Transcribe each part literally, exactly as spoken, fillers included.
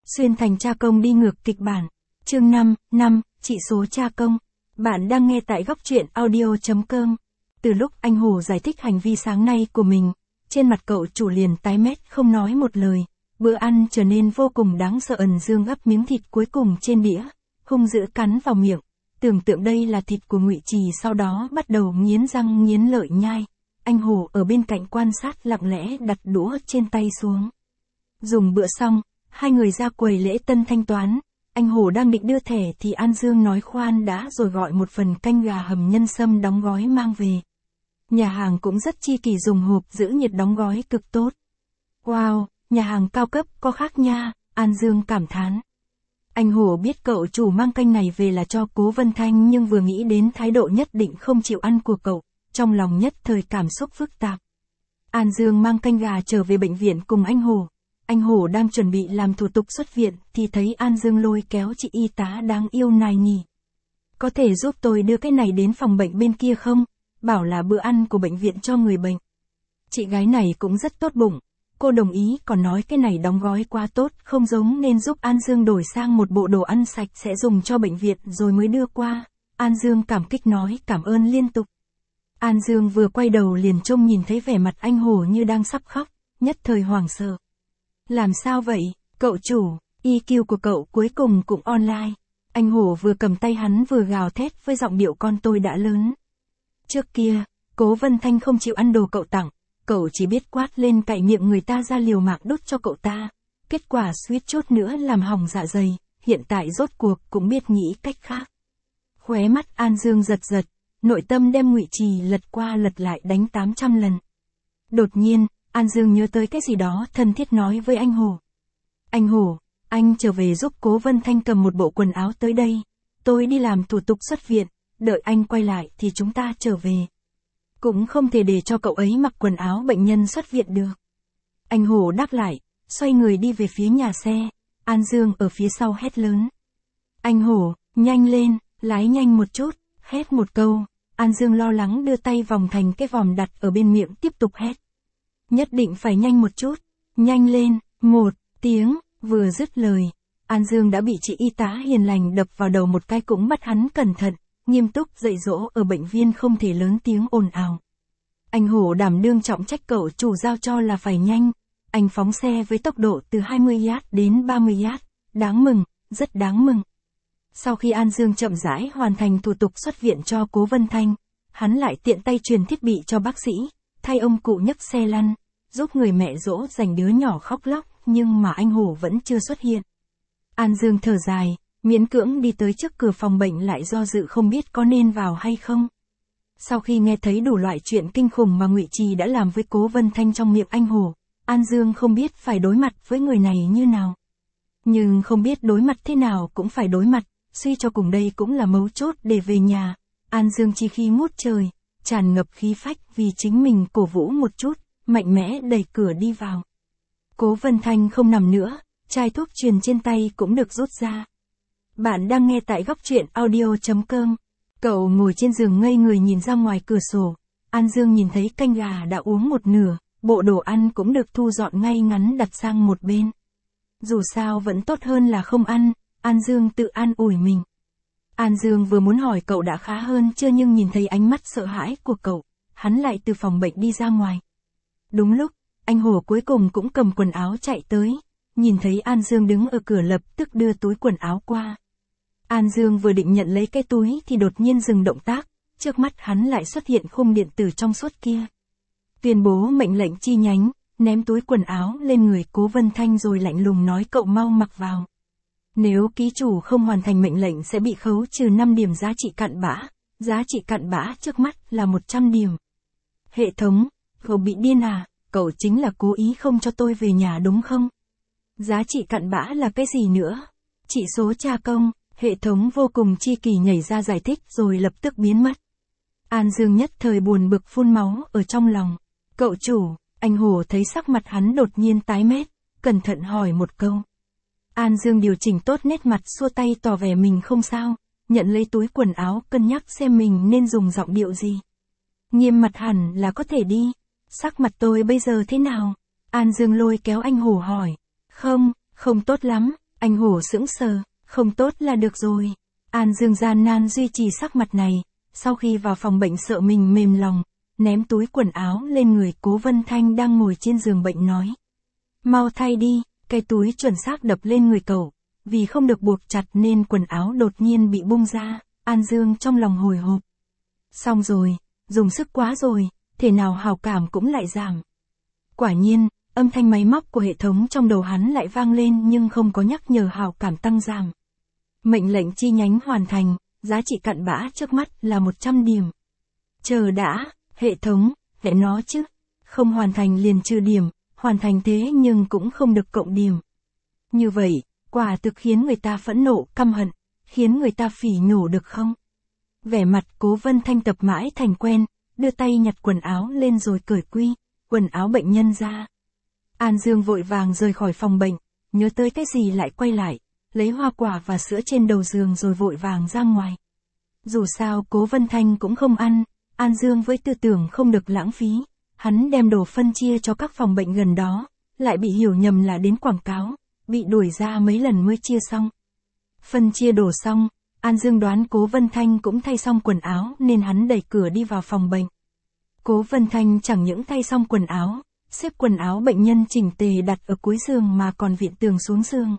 Xuyên thành cha công đi ngược kịch bản. Chương năm, năm, chỉ số cha công. Bạn đang nghe tại góc truyện audio chấm com. Từ lúc anh Hồ giải thích hành vi sáng nay của mình, trên mặt cậu chủ liền tái mét không nói một lời. Bữa ăn trở nên vô cùng đáng sợ. Ẩn Dương gắp miếng thịt cuối cùng trên đĩa, hung dữ cắn vào miệng. Tưởng tượng đây là thịt của Ngụy Trì, sau đó bắt đầu nghiến răng nghiến lợi nhai. Anh Hồ ở bên cạnh quan sát lặng lẽ đặt đũa trên tay xuống. Dùng bữa xong, hai người ra quầy lễ tân thanh toán. Anh Hồ đang định đưa thẻ thì An Dương nói khoan đã rồi gọi một phần canh gà hầm nhân sâm đóng gói mang về. Nhà hàng cũng rất chi kỷ, dùng hộp giữ nhiệt đóng gói cực tốt. Wow, nhà hàng cao cấp có khác nha, An Dương cảm thán. Anh Hồ biết cậu chủ mang canh này về là cho Cố Vân Thanh, nhưng vừa nghĩ đến thái độ nhất định không chịu ăn của cậu, trong lòng nhất thời cảm xúc phức tạp. An Dương mang canh gà trở về bệnh viện cùng anh Hồ. Anh Hồ đang chuẩn bị làm thủ tục xuất viện thì thấy An Dương lôi kéo chị y tá đáng yêu này nhỉ. Có thể giúp tôi đưa cái này đến phòng bệnh bên kia không? Bảo là bữa ăn của bệnh viện cho người bệnh. Chị gái này cũng rất tốt bụng. Cô đồng ý, còn nói cái này đóng gói quá tốt, không giống nên giúp An Dương đổi sang một bộ đồ ăn sạch sẽ dùng cho bệnh viện rồi mới đưa qua. An Dương cảm kích nói cảm ơn liên tục. An Dương vừa quay đầu liền trông nhìn thấy vẻ mặt anh Hồ như đang sắp khóc, nhất thời hoảng sợ. Làm sao vậy, cậu chủ, i kiu của cậu cuối cùng cũng online. Anh Hồ vừa cầm tay hắn vừa gào thét với giọng điệu con tôi đã lớn. Trước kia, Cố Vân Thanh không chịu ăn đồ cậu tặng, cậu chỉ biết quát lên cạy miệng người ta ra liều mạng đút cho cậu ta. Kết quả suýt chút nữa làm hỏng dạ dày, hiện tại rốt cuộc cũng biết nghĩ cách khác. Khóe mắt An Dương giật giật, nội tâm đem Ngụy Trì lật qua lật lại đánh tám trăm lần. Đột nhiên, An Dương nhớ tới cái gì đó thân thiết nói với anh Hồ. Anh Hồ, anh trở về giúp Cố Vân Thanh cầm một bộ quần áo tới đây. Tôi đi làm thủ tục xuất viện, đợi anh quay lại thì chúng ta trở về. Cũng không thể để cho cậu ấy mặc quần áo bệnh nhân xuất viện được. Anh Hồ đáp lại, xoay người đi về phía nhà xe. An Dương ở phía sau hét lớn. Anh Hồ, nhanh lên, lái nhanh một chút, hét một câu. An Dương lo lắng đưa tay vòng thành cái vòm đặt ở bên miệng tiếp tục hét. Nhất định phải nhanh một chút, nhanh lên, một tiếng, vừa dứt lời. An Dương đã bị chị y tá hiền lành đập vào đầu một cái, cũng bắt hắn cẩn thận, nghiêm túc dạy dỗ ở bệnh viện không thể lớn tiếng ồn ào. Anh Hồ đảm đương trọng trách cậu chủ giao cho là phải nhanh. Anh phóng xe với tốc độ từ hai mươi ki lô mét đến ba mươi ki lô mét, đáng mừng, rất đáng mừng. Sau khi An Dương chậm rãi hoàn thành thủ tục xuất viện cho Cố Vân Thanh, hắn lại tiện tay truyền thiết bị cho bác sĩ, thay ông cụ nhấc xe lăn, giúp người mẹ dỗ dành đứa nhỏ khóc lóc, nhưng mà anh Hồ vẫn chưa xuất hiện. An Dương thở dài, miễn cưỡng đi tới trước cửa phòng bệnh, lại do dự không biết có nên vào hay không. Sau khi nghe thấy đủ loại chuyện kinh khủng mà Ngụy Trì đã làm với Cố Vân Thanh trong miệng anh Hồ, An Dương không biết phải đối mặt với người này như nào. Nhưng không biết đối mặt thế nào cũng phải đối mặt, suy cho cùng đây cũng là mấu chốt để về nhà. An Dương chi khi ngút trời, tràn ngập khí phách vì chính mình cổ vũ một chút, mạnh mẽ đẩy cửa đi vào. Cố Vân Thanh không nằm nữa, chai thuốc truyền trên tay cũng được rút ra. Bạn đang nghe tại góc truyện audio chấm com. Cậu ngồi trên giường ngây người nhìn ra ngoài cửa sổ. An Dương nhìn thấy canh gà đã uống một nửa, bộ đồ ăn cũng được thu dọn ngay ngắn đặt sang một bên. Dù sao vẫn tốt hơn là không ăn, An Dương tự an ủi mình. An Dương vừa muốn hỏi cậu đã khá hơn chưa, nhưng nhìn thấy ánh mắt sợ hãi của cậu, hắn lại từ phòng bệnh đi ra ngoài. Đúng lúc, anh Hồ cuối cùng cũng cầm quần áo chạy tới, nhìn thấy An Dương đứng ở cửa lập tức đưa túi quần áo qua. An Dương vừa định nhận lấy cái túi thì đột nhiên dừng động tác, trước mắt hắn lại xuất hiện khung điện tử trong suốt kia. Tuyên bố mệnh lệnh chi nhánh, ném túi quần áo lên người Cố Vân Thanh rồi lạnh lùng nói cậu mau mặc vào. Nếu ký chủ không hoàn thành mệnh lệnh sẽ bị khấu trừ năm điểm giá trị cặn bã, giá trị cặn bã trước mắt là một trăm điểm. Hệ thống, cậu bị điên à, cậu chính là cố ý không cho tôi về nhà đúng không? Giá trị cặn bã là cái gì nữa? Chỉ số tra công, hệ thống vô cùng chi kỷ nhảy ra giải thích rồi lập tức biến mất. An Dương nhất thời buồn bực phun máu ở trong lòng. Cậu chủ, anh Hồ thấy sắc mặt hắn đột nhiên tái mét, cẩn thận hỏi một câu. An Dương điều chỉnh tốt nét mặt xua tay tỏ vẻ mình không sao, nhận lấy túi quần áo cân nhắc xem mình nên dùng giọng điệu gì. Nghiêm mặt hẳn là có thể đi, sắc mặt tôi bây giờ thế nào? An Dương lôi kéo anh Hồ hỏi. Không, không tốt lắm, Anh Hổ sững sờ, không tốt là được rồi. An Dương gian nan duy trì sắc mặt này, sau khi vào phòng bệnh sợ mình mềm lòng, ném túi quần áo lên người Cố Vân Thanh đang ngồi trên giường bệnh nói. Mau thay đi, cái túi chuẩn xác đập lên người cậu, vì không được buộc chặt nên quần áo đột nhiên bị bung ra, An Dương trong lòng hồi hộp. Xong rồi, dùng sức quá rồi, thể nào hào cảm cũng lại giảm. Quả nhiên, âm thanh máy móc của hệ thống trong đầu hắn lại vang lên nhưng không có nhắc nhở hào cảm tăng giảm. Mệnh lệnh chi nhánh hoàn thành, giá trị cặn bã trước mắt là một trăm điểm. Chờ đã, hệ thống, để nó chứ. Không hoàn thành liền trừ điểm, hoàn thành thế nhưng cũng không được cộng điểm. Như vậy, quả thực khiến người ta phẫn nộ, căm hận, khiến người ta phỉ nhổ được không? Vẻ mặt Cố Vân Thanh tập mãi thành quen, đưa tay nhặt quần áo lên rồi cởi quy, quần áo bệnh nhân ra. An Dương vội vàng rời khỏi phòng bệnh, nhớ tới cái gì lại quay lại, lấy hoa quả và sữa trên đầu giường rồi vội vàng ra ngoài. Dù sao Cố Vân Thanh cũng không ăn, An Dương với tư tưởng không được lãng phí, hắn đem đồ phân chia cho các phòng bệnh gần đó, lại bị hiểu nhầm là đến quảng cáo, bị đuổi ra mấy lần mới chia xong. Phân chia đồ xong, An Dương đoán Cố Vân Thanh cũng thay xong quần áo nên hắn đẩy cửa đi vào phòng bệnh. Cố Vân Thanh chẳng những thay xong quần áo, xếp quần áo bệnh nhân chỉnh tề đặt ở cuối giường mà còn viện tường xuống giường.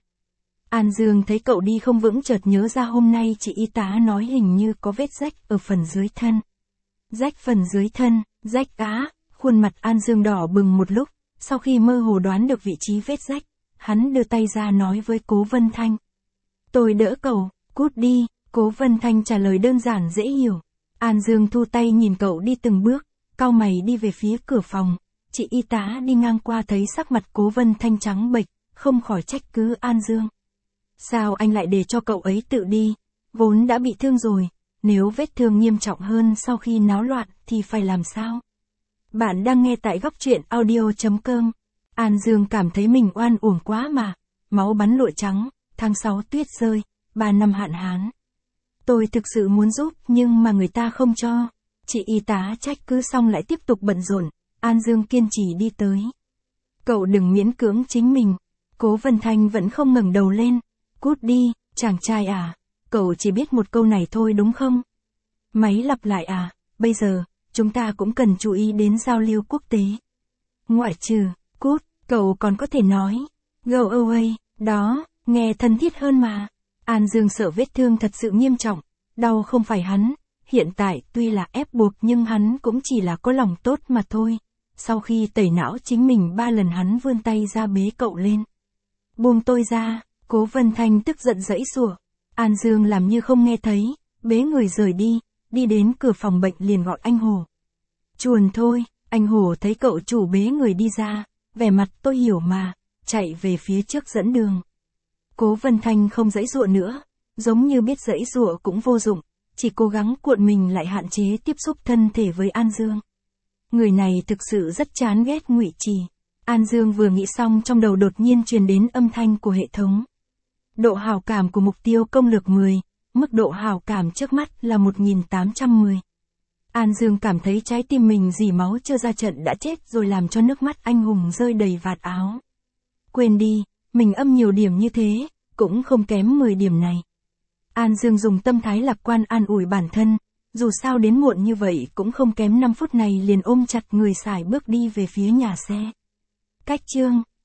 An Dương thấy cậu đi không vững chợt nhớ ra hôm nay chị y tá nói hình như có vết rách ở phần dưới thân. Rách phần dưới thân, rách á, khuôn mặt An Dương đỏ bừng một lúc, sau khi mơ hồ đoán được vị trí vết rách, hắn đưa tay ra nói với Cố Vân Thanh. Tôi đỡ cậu, cút đi, Cố Vân Thanh trả lời đơn giản dễ hiểu. An Dương thu tay nhìn cậu đi từng bước, cau mày đi về phía cửa phòng, chị y tá đi ngang qua thấy sắc mặt Cố Vân Thanh trắng bệch, không khỏi trách cứ An Dương. Sao anh lại để cho cậu ấy tự đi, vốn đã bị thương rồi, nếu vết thương nghiêm trọng hơn sau khi náo loạn thì phải làm sao? Bạn đang nghe tại góc truyện audio chấm com. An Dương cảm thấy mình oan uổng quá mà, máu bắn lụa trắng, tháng sáu tuyết rơi, ba năm hạn hán. Tôi thực sự muốn giúp nhưng mà người ta không cho. Chị y tá trách cứ xong lại tiếp tục bận rộn, An Dương kiên trì đi tới. Cậu đừng miễn cưỡng chính mình. Cố Vân Thanh vẫn không ngẩng đầu lên. Cút đi, chàng trai à, cậu chỉ biết một câu này thôi đúng không? Máy lặp lại à, bây giờ, chúng ta cũng cần chú ý đến giao lưu quốc tế. Ngoại trừ, cút, cậu còn có thể nói, go away, đó, nghe thân thiết hơn mà. An Dương sợ vết thương thật sự nghiêm trọng, đau không phải hắn, hiện tại tuy là ép buộc nhưng hắn cũng chỉ là có lòng tốt mà thôi. Sau khi tẩy não chính mình ba lần hắn vươn tay ra bế cậu lên. Buông tôi ra, Cố Vân Thanh tức giận giãy giụa. An Dương làm như không nghe thấy, bế người rời đi, đi đến cửa phòng bệnh liền gọi anh Hổ. Chuồn thôi, anh Hổ thấy cậu chủ bế người đi ra, vẻ mặt tôi hiểu mà, chạy về phía trước dẫn đường. Cố Vân Thanh không giãy giụa nữa, giống như biết giãy giụa cũng vô dụng, chỉ cố gắng cuộn mình lại hạn chế tiếp xúc thân thể với An Dương. Người này thực sự rất chán ghét Ngụy Trì. An Dương vừa nghĩ xong trong đầu đột nhiên truyền đến âm thanh của hệ thống. Độ hảo cảm của mục tiêu công lược mười, mức độ hảo cảm trước mắt là một nghìn tám trăm mười. An Dương cảm thấy trái tim mình dỉ máu chưa ra trận đã chết rồi làm cho nước mắt anh hùng rơi đầy vạt áo. Quên đi, mình âm nhiều điểm như thế, cũng không kém mười điểm này. An Dương dùng tâm thái lạc quan an ủi bản thân, dù sao đến muộn như vậy cũng không kém năm phút này liền ôm chặt người sải bước đi về phía nhà xe. Cách chương